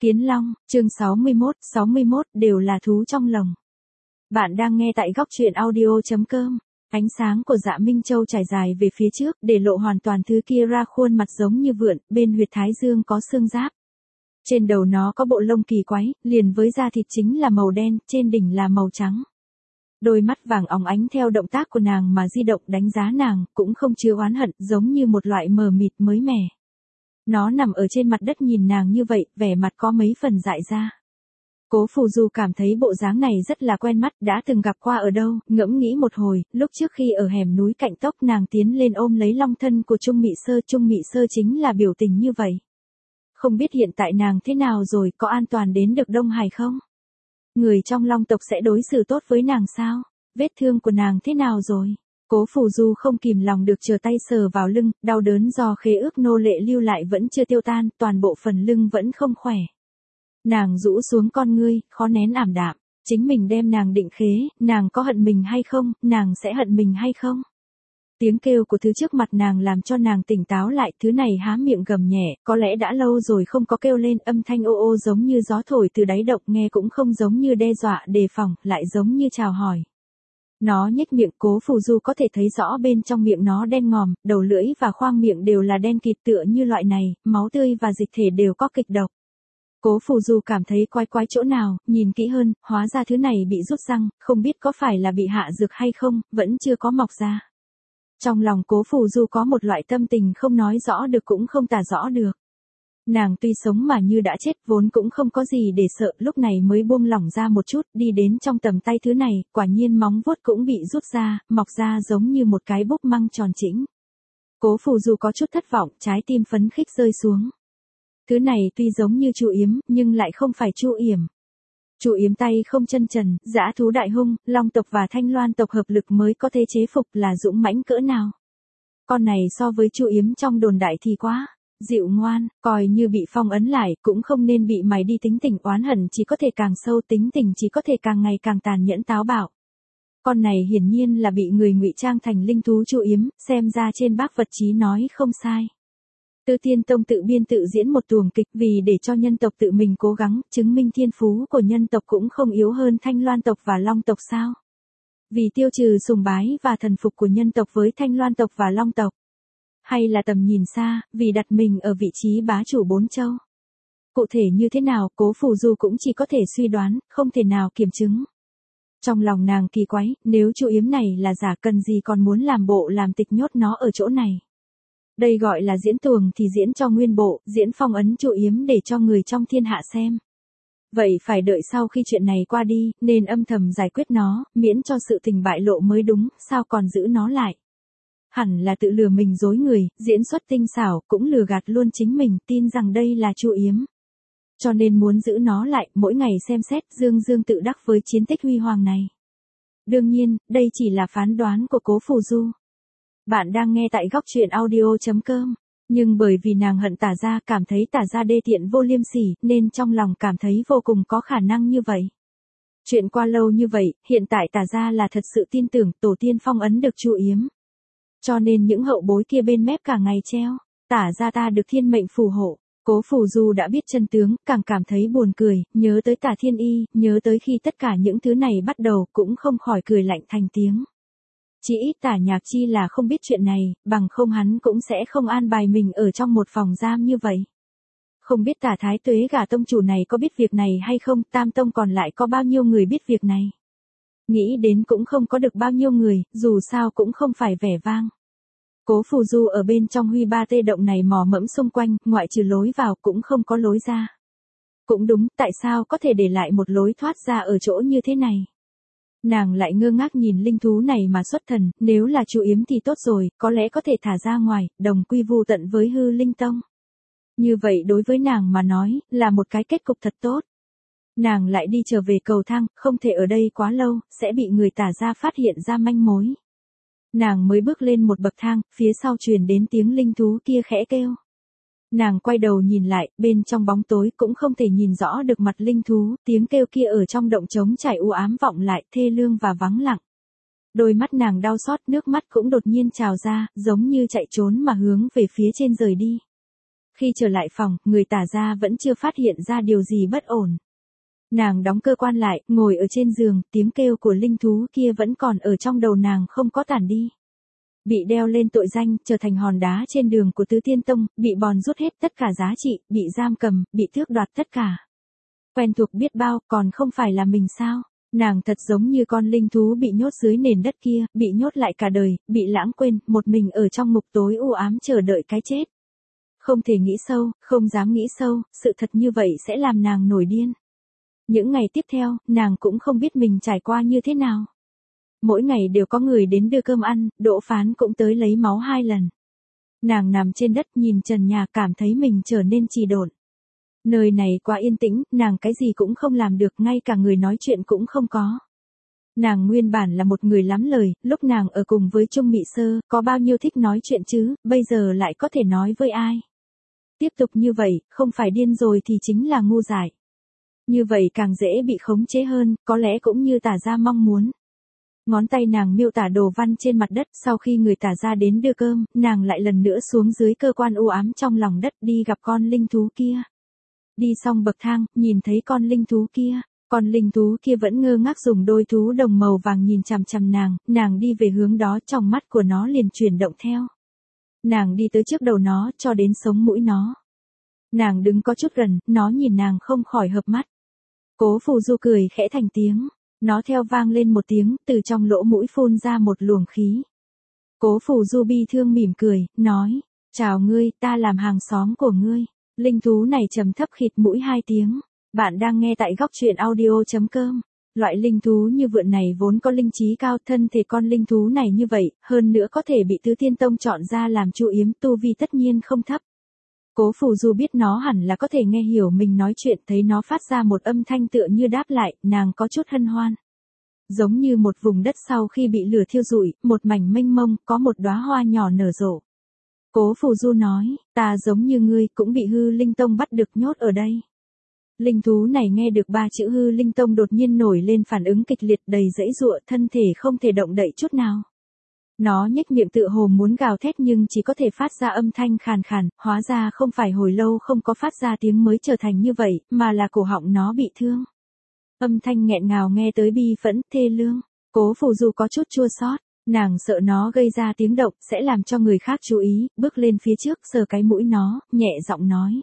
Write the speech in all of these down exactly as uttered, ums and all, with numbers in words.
Kiến Long, chương sáu mươi mốt, sáu mươi mốt đều là thú trong lồng. Bạn đang nghe tại góc truyện audio chấm com. Ánh sáng của Dạ Minh Châu trải dài về phía trước, để lộ hoàn toàn thứ kia ra khuôn mặt giống như vượn, bên huyệt thái dương có xương giáp. Trên đầu nó có bộ lông kỳ quái, liền với da thịt chính là màu đen, trên đỉnh là màu trắng. Đôi mắt vàng óng ánh theo động tác của nàng mà di động đánh giá nàng, cũng không chứa oán hận, giống như một loại mờ mịt mới mẻ. Nó nằm ở trên mặt đất nhìn nàng như vậy, vẻ mặt có mấy phần dại ra. Cố Phù Du cảm thấy bộ dáng này rất là quen mắt, đã từng gặp qua ở đâu, ngẫm nghĩ một hồi, lúc trước khi ở hẻm núi cạnh tốc nàng tiến lên ôm lấy long thân của Trung Mị Sơ, Trung Mị Sơ chính là biểu tình như vậy. Không biết hiện tại nàng thế nào rồi, có an toàn đến được Đông Hải không? Người trong Long tộc sẽ đối xử tốt với nàng sao? Vết thương của nàng thế nào rồi? Cố Phù Du không kìm lòng được chờ tay sờ vào lưng, đau đớn do khế ước nô lệ lưu lại vẫn chưa tiêu tan, toàn bộ phần lưng vẫn không khỏe. Nàng rũ xuống con ngươi, khó nén ảm đạm, chính mình đem nàng định khế, nàng có hận mình hay không, nàng sẽ hận mình hay không? Tiếng kêu của thứ trước mặt nàng làm cho nàng tỉnh táo lại, thứ này há miệng gầm nhẹ, có lẽ đã lâu rồi không có kêu lên, âm thanh ô ô giống như gió thổi từ đáy động, nghe cũng không giống như đe dọa, đề phòng, lại giống như chào hỏi. Nó nhếch miệng, Cố Phù Du có thể thấy rõ bên trong miệng nó đen ngòm, đầu lưỡi và khoang miệng đều là đen kịt tựa như loại này, máu tươi và dịch thể đều có kịch độc. Cố Phù Du cảm thấy quái quái chỗ nào, nhìn kỹ hơn, hóa ra thứ này bị rút răng, không biết có phải là bị hạ dược hay không, vẫn chưa có mọc ra. Trong lòng Cố Phù Du có một loại tâm tình không nói rõ được cũng không tả rõ được. Nàng tuy sống mà như đã chết, vốn cũng không có gì để sợ, lúc này mới buông lỏng ra một chút, đi đến trong tầm tay thứ này, quả nhiên móng vuốt cũng bị rút ra, mọc ra giống như một cái búp măng tròn chỉnh. Cố Phù Du có chút thất vọng, trái tim phấn khích rơi xuống. Thứ này tuy giống như Chu Yếm, nhưng lại không phải Chu Yểm. Chu Yếm tay không chân trần, dã thú đại hung, Long tộc và Thanh Loan tộc hợp lực mới có thể chế phục, là dũng mãnh cỡ nào. Con này so với Chu Yếm trong đồn đại thì quá dịu ngoan, coi như bị phong ấn lại, cũng không nên bị mày đi, tính tình oán hận chỉ có thể càng sâu, tính tình chỉ có thể càng ngày càng tàn nhẫn táo bạo. Con này hiển nhiên là bị người ngụy trang thành linh thú Chu Yếm, xem ra trên bác vật chí nói không sai. Tư Tiên Tông tự biên tự diễn một tuồng kịch vì để cho nhân tộc tự mình cố gắng, chứng minh thiên phú của nhân tộc cũng không yếu hơn Thanh Loan tộc và Long tộc sao? Vì tiêu trừ sùng bái và thần phục của nhân tộc với Thanh Loan tộc và Long tộc. Hay là tầm nhìn xa, vì đặt mình ở vị trí bá chủ bốn châu. Cụ thể như thế nào, Cố Phù Du cũng chỉ có thể suy đoán, không thể nào kiểm chứng. Trong lòng nàng kỳ quái, nếu Chu Yếm này là giả, cần gì còn muốn làm bộ làm tịch nhốt nó ở chỗ này. Đây gọi là diễn tuồng thì diễn cho nguyên bộ, diễn phong ấn Chu Yếm để cho người trong thiên hạ xem. Vậy phải đợi sau khi chuyện này qua đi, nên âm thầm giải quyết nó, miễn cho sự tình bại lộ mới đúng, sao còn giữ nó lại. Hẳn là tự lừa mình dối người, diễn xuất tinh xảo, cũng lừa gạt luôn chính mình, tin rằng đây là Chu Yếm. Cho nên muốn giữ nó lại, mỗi ngày xem xét, dương dương tự đắc với chiến tích huy hoàng này. Đương nhiên, đây chỉ là phán đoán của Cố Phù Du. Bạn đang nghe tại góc truyện audio chấm com, nhưng bởi vì nàng hận Tả Gia, cảm thấy Tả Gia đê tiện vô liêm sỉ, nên trong lòng cảm thấy vô cùng có khả năng như vậy. Chuyện qua lâu như vậy, hiện tại Tả Gia là thật sự tin tưởng tổ tiên phong ấn được Chu Yếm. Cho nên những hậu bối kia bên mép cả ngày treo, Tả Gia ta được thiên mệnh phù hộ. Cố Phù Du đã biết chân tướng, càng cảm thấy buồn cười, nhớ tới Tả Thiên Y, nhớ tới khi tất cả những thứ này bắt đầu, cũng không khỏi cười lạnh thành tiếng. Chỉ ít Tả Nhạc Chi là không biết chuyện này, bằng không hắn cũng sẽ không an bài mình ở trong một phòng giam như vậy. Không biết Tả Thái Tuế gả tông chủ này có biết việc này hay không, Tam Tông còn lại có bao nhiêu người biết việc này. Nghĩ đến cũng không có được bao nhiêu người, dù sao cũng không phải vẻ vang. Cố Phù Du ở bên trong Huy Ba Tê động này mò mẫm xung quanh, ngoại trừ lối vào cũng không có lối ra. Cũng đúng, tại sao có thể để lại một lối thoát ra ở chỗ như thế này. Nàng lại ngơ ngác nhìn linh thú này mà xuất thần, nếu là Chu Yếm thì tốt rồi, có lẽ có thể thả ra ngoài, đồng quy vu tận với Hư Linh Tông. Như vậy đối với nàng mà nói, là một cái kết cục thật tốt. Nàng lại đi trở về cầu thang, không thể ở đây quá lâu, sẽ bị người Tả Gia phát hiện ra manh mối. Nàng mới bước lên một bậc thang, phía sau truyền đến tiếng linh thú kia khẽ kêu. Nàng quay đầu nhìn lại, bên trong bóng tối cũng không thể nhìn rõ được mặt linh thú, tiếng kêu kia ở trong động trống trải u ám vọng lại, thê lương và vắng lặng. Đôi mắt nàng đau xót, nước mắt cũng đột nhiên trào ra, giống như chạy trốn mà hướng về phía trên rời đi. Khi trở lại phòng, người Tả gia vẫn chưa phát hiện ra điều gì bất ổn. Nàng đóng cơ quan lại, ngồi ở trên giường, tiếng kêu của linh thú kia vẫn còn ở trong đầu nàng không có tản đi. Bị đeo lên tội danh, trở thành hòn đá trên đường của Tứ Tiên Tông, bị bòn rút hết tất cả giá trị, bị giam cầm, bị tước đoạt tất cả. Quen thuộc biết bao, còn không phải là mình sao? Nàng thật giống như con linh thú bị nhốt dưới nền đất kia, bị nhốt lại cả đời, bị lãng quên, một mình ở trong ngục tối u ám chờ đợi cái chết. Không thể nghĩ sâu, không dám nghĩ sâu, sự thật như vậy sẽ làm nàng nổi điên. Những ngày tiếp theo, nàng cũng không biết mình trải qua như thế nào. Mỗi ngày đều có người đến đưa cơm ăn, Đỗ Phán cũng tới lấy máu hai lần. Nàng nằm trên đất nhìn trần nhà cảm thấy mình trở nên trì độn. Nơi này quá yên tĩnh, nàng cái gì cũng không làm được, ngay cả người nói chuyện cũng không có. Nàng nguyên bản là một người lắm lời, lúc nàng ở cùng với Trung Mị Sơ, có bao nhiêu thích nói chuyện chứ, bây giờ lại có thể nói với ai. Tiếp tục như vậy, không phải điên rồi thì chính là ngu dại. Như vậy càng dễ bị khống chế hơn, có lẽ cũng như Tả gia mong muốn. Ngón tay nàng miêu tả đồ văn trên mặt đất, sau khi người Tả gia đến đưa cơm, nàng lại lần nữa xuống dưới cơ quan u ám trong lòng đất đi gặp con linh thú kia. Đi xong bậc thang, nhìn thấy con linh thú kia, con linh thú kia vẫn ngơ ngác dùng đôi thú đồng màu vàng nhìn chằm chằm nàng, nàng đi về hướng đó, trong mắt của nó liền chuyển động theo. Nàng đi tới trước đầu nó, cho đến sống mũi nó. Nàng đứng có chút gần, nó nhìn nàng không khỏi hợp mắt. Cố Phù Du cười khẽ thành tiếng, nó theo vang lên một tiếng, từ trong lỗ mũi phun ra một luồng khí. Cố Phù Du bi thương mỉm cười, nói, chào ngươi, ta làm hàng xóm của ngươi. Linh thú này trầm thấp khịt mũi hai tiếng. Bạn đang nghe tại góc truyện audio chấm com. Loại linh thú như vượn này vốn có linh trí cao, thân thể con linh thú này như vậy, hơn nữa có thể bị Tứ Tiên Tông chọn ra làm chu yếm, tu vi tất nhiên không thấp. Cố Phù Du biết nó hẳn là có thể nghe hiểu mình nói chuyện, thấy nó phát ra một âm thanh tựa như đáp lại, nàng có chút hân hoan. Giống như một vùng đất sau khi bị lửa thiêu rụi, một mảnh mênh mông, có một đóa hoa nhỏ nở rộ. Cố Phù Du nói, ta giống như ngươi cũng bị hư linh tông bắt được nhốt ở đây. Linh thú này nghe được ba chữ hư linh tông đột nhiên nổi lên phản ứng kịch liệt, đầy dãy giụa, thân thể không thể động đậy chút nào. Nó nhếch miệng tựa hồ muốn gào thét nhưng chỉ có thể phát ra âm thanh khàn khàn, hóa ra không phải hồi lâu không có phát ra tiếng mới trở thành như vậy, mà là cổ họng nó bị thương. Âm thanh nghẹn ngào nghe tới bi phẫn, thê lương. Cố Phù Du có chút chua xót. Nàng sợ nó gây ra tiếng động, sẽ làm cho người khác chú ý, bước lên phía trước, sờ cái mũi nó, nhẹ giọng nói.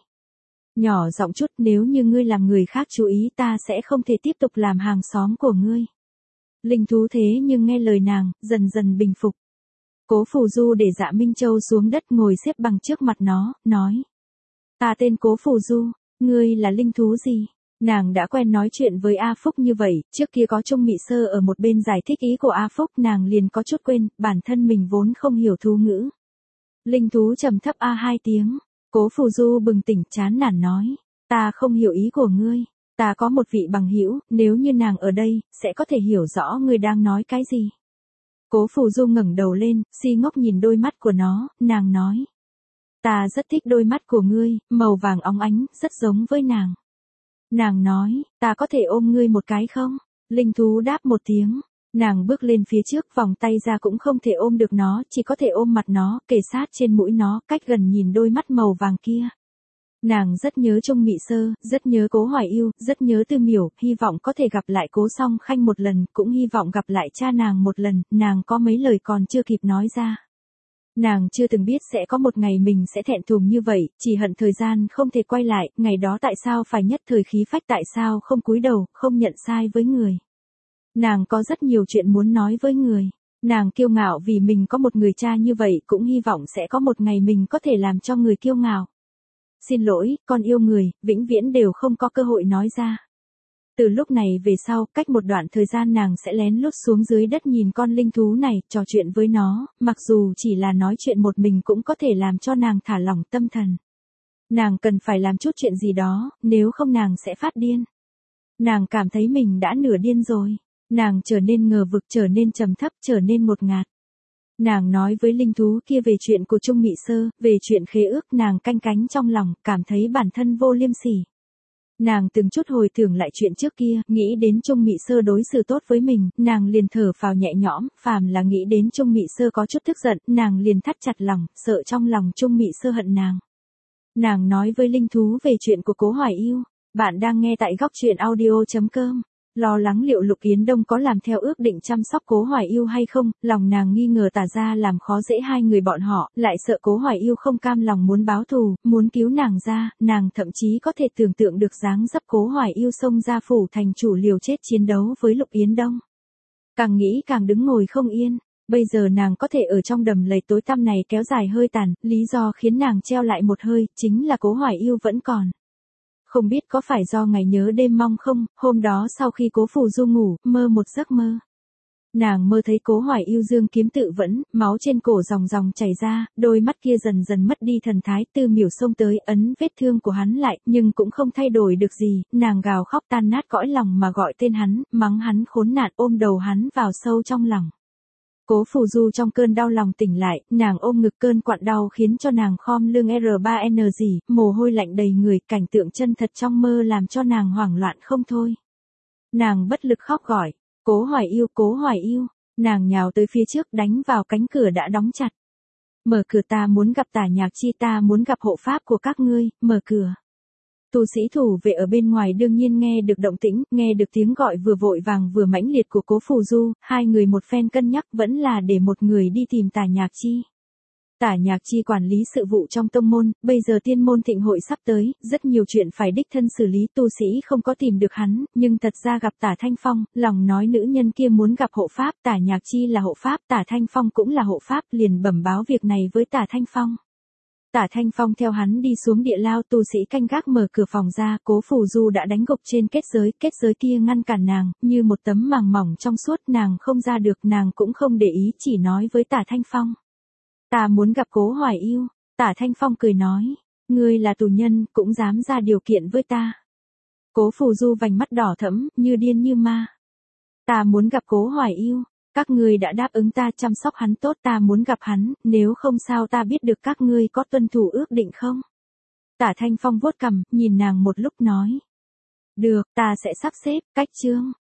Nhỏ giọng chút, nếu như ngươi làm người khác chú ý ta sẽ không thể tiếp tục làm hàng xóm của ngươi. Linh thú thế nhưng nghe lời nàng, dần dần bình phục. Cố Phù Du để Dạ Minh Châu xuống đất ngồi xếp bằng trước mặt nó, nói. Ta tên Cố Phù Du, ngươi là linh thú gì? Nàng đã quen nói chuyện với A Phúc như vậy, trước kia có Trung Mị Sơ ở một bên giải thích ý của A Phúc, nàng liền có chút quên, bản thân mình vốn không hiểu thú ngữ. Linh thú trầm thấp A hai tiếng, Cố Phù Du bừng tỉnh chán nản nói, ta không hiểu ý của ngươi, ta có một vị bằng hữu, nếu như nàng ở đây, sẽ có thể hiểu rõ ngươi đang nói cái gì. Cố Phù Du ngẩng đầu lên, si ngốc nhìn đôi mắt của nó, nàng nói. Ta rất thích đôi mắt của ngươi, màu vàng óng ánh, rất giống với nàng. Nàng nói, ta có thể ôm ngươi một cái không? Linh thú đáp một tiếng. Nàng bước lên phía trước, vòng tay ra cũng không thể ôm được nó, chỉ có thể ôm mặt nó, kề sát trên mũi nó, cách gần nhìn đôi mắt màu vàng kia. Nàng rất nhớ Trung Mị Sơ, rất nhớ Cố Hoài Ưu, rất nhớ Tư Miểu, hy vọng có thể gặp lại Cố Song Khanh một lần, cũng hy vọng gặp lại cha nàng một lần, nàng có mấy lời còn chưa kịp nói ra. Nàng chưa từng biết sẽ có một ngày mình sẽ thẹn thùng như vậy, chỉ hận thời gian không thể quay lại, ngày đó tại sao phải nhất thời khí phách, tại sao không cúi đầu, không nhận sai với người. Nàng có rất nhiều chuyện muốn nói với người. Nàng kiêu ngạo vì mình có một người cha như vậy, cũng hy vọng sẽ có một ngày mình có thể làm cho người kiêu ngạo. Xin lỗi, con yêu người, vĩnh viễn đều không có cơ hội nói ra. Từ lúc này về sau, cách một đoạn thời gian nàng sẽ lén lút xuống dưới đất nhìn con linh thú này, trò chuyện với nó, mặc dù chỉ là nói chuyện một mình cũng có thể làm cho nàng thả lỏng tâm thần. Nàng cần phải làm chút chuyện gì đó, nếu không nàng sẽ phát điên. Nàng cảm thấy mình đã nửa điên rồi. Nàng trở nên ngờ vực, trở nên trầm thấp, trở nên ngột ngạt. Nàng nói với linh thú kia về chuyện của Trung Mị Sơ, về chuyện khế ước, nàng canh cánh trong lòng, cảm thấy bản thân vô liêm sỉ. Nàng từng chút hồi tưởng lại chuyện trước kia, nghĩ đến Trung Mị Sơ đối xử tốt với mình, nàng liền thở phào nhẹ nhõm, phàm là nghĩ đến Trung Mị Sơ có chút tức giận, nàng liền thắt chặt lòng, sợ trong lòng Trung Mị Sơ hận nàng. Nàng nói với linh thú về chuyện của Cố Hoài Yêu. Bạn đang nghe tại góc truyện audio.com. Lo lắng liệu Lục Yến Đông có làm theo ước định chăm sóc Cố Hoài Yêu hay không, lòng nàng nghi ngờ Tả gia làm khó dễ hai người bọn họ, lại sợ Cố Hoài Yêu không cam lòng muốn báo thù, muốn cứu nàng ra, nàng thậm chí có thể tưởng tượng được dáng dấp Cố Hoài Yêu xông ra phủ thành chủ liều chết chiến đấu với Lục Yến Đông. Càng nghĩ càng đứng ngồi không yên. Bây giờ nàng có thể ở trong đầm lầy tối tăm này kéo dài hơi tàn, lý do khiến nàng treo lại một hơi, chính là Cố Hoài Yêu vẫn còn. Không biết có phải do ngày nhớ đêm mong không, hôm đó sau khi Cố Phù Du ngủ, mơ một giấc mơ. Nàng mơ thấy Cố Hoài Yêu dương kiếm tự vẫn, máu trên cổ ròng ròng chảy ra, đôi mắt kia dần dần mất đi thần thái, Tư Miểu xông tới ấn vết thương của hắn lại, nhưng cũng không thay đổi được gì, nàng gào khóc tan nát cõi lòng mà gọi tên hắn, mắng hắn khốn nạn, ôm đầu hắn vào sâu trong lòng. Cố Phù Du trong cơn đau lòng tỉnh lại, nàng ôm ngực, cơn quặn đau khiến cho nàng khom lưng R ba N gì, mồ hôi lạnh đầy người, cảnh tượng chân thật trong mơ làm cho nàng hoảng loạn không thôi. Nàng bất lực khóc gọi, Cố Hoài Yêu, Cố Hoài Yêu, nàng nhào tới phía trước đánh vào cánh cửa đã đóng chặt. Mở cửa, ta muốn gặp Tả Nhạc Chi, ta muốn gặp hộ pháp của các ngươi, mở cửa. Tu sĩ thủ vệ ở bên ngoài đương nhiên nghe được động tĩnh, nghe được tiếng gọi vừa vội vàng vừa mãnh liệt của Cố Phù Du, hai người một phen cân nhắc vẫn là để một người đi tìm Tả Nhạc Chi. Tả Nhạc Chi quản lý sự vụ trong tông môn, bây giờ tiên môn thịnh hội sắp tới, rất nhiều chuyện phải đích thân xử lý, tu sĩ không có tìm được hắn, nhưng thật ra gặp Tả Thanh Phong, lòng nói nữ nhân kia muốn gặp hộ pháp, Tả Nhạc Chi là hộ pháp, Tả Thanh Phong cũng là hộ pháp, liền bẩm báo việc này với Tả Thanh Phong. Tả Thanh Phong theo hắn đi xuống địa lao, tu sĩ canh gác mở cửa phòng ra, Cố Phù Du đã đánh gục trên kết giới, kết giới kia ngăn cản nàng, như một tấm màng mỏng trong suốt, nàng không ra được, nàng cũng không để ý, chỉ nói với Tả Thanh Phong. Ta muốn gặp Cố Hoài Yêu. Tả Thanh Phong cười nói, ngươi là tù nhân, cũng dám ra điều kiện với ta. Cố Phù Du vành mắt đỏ thẫm, như điên như ma. Ta muốn gặp Cố Hoài Yêu. Các ngươi đã đáp ứng ta chăm sóc hắn tốt, ta muốn gặp hắn, nếu không sao ta biết được các ngươi có tuân thủ ước định không? Tả Thanh Phong vuốt cằm, nhìn nàng một lúc nói. Được, ta sẽ sắp xếp, cách chương.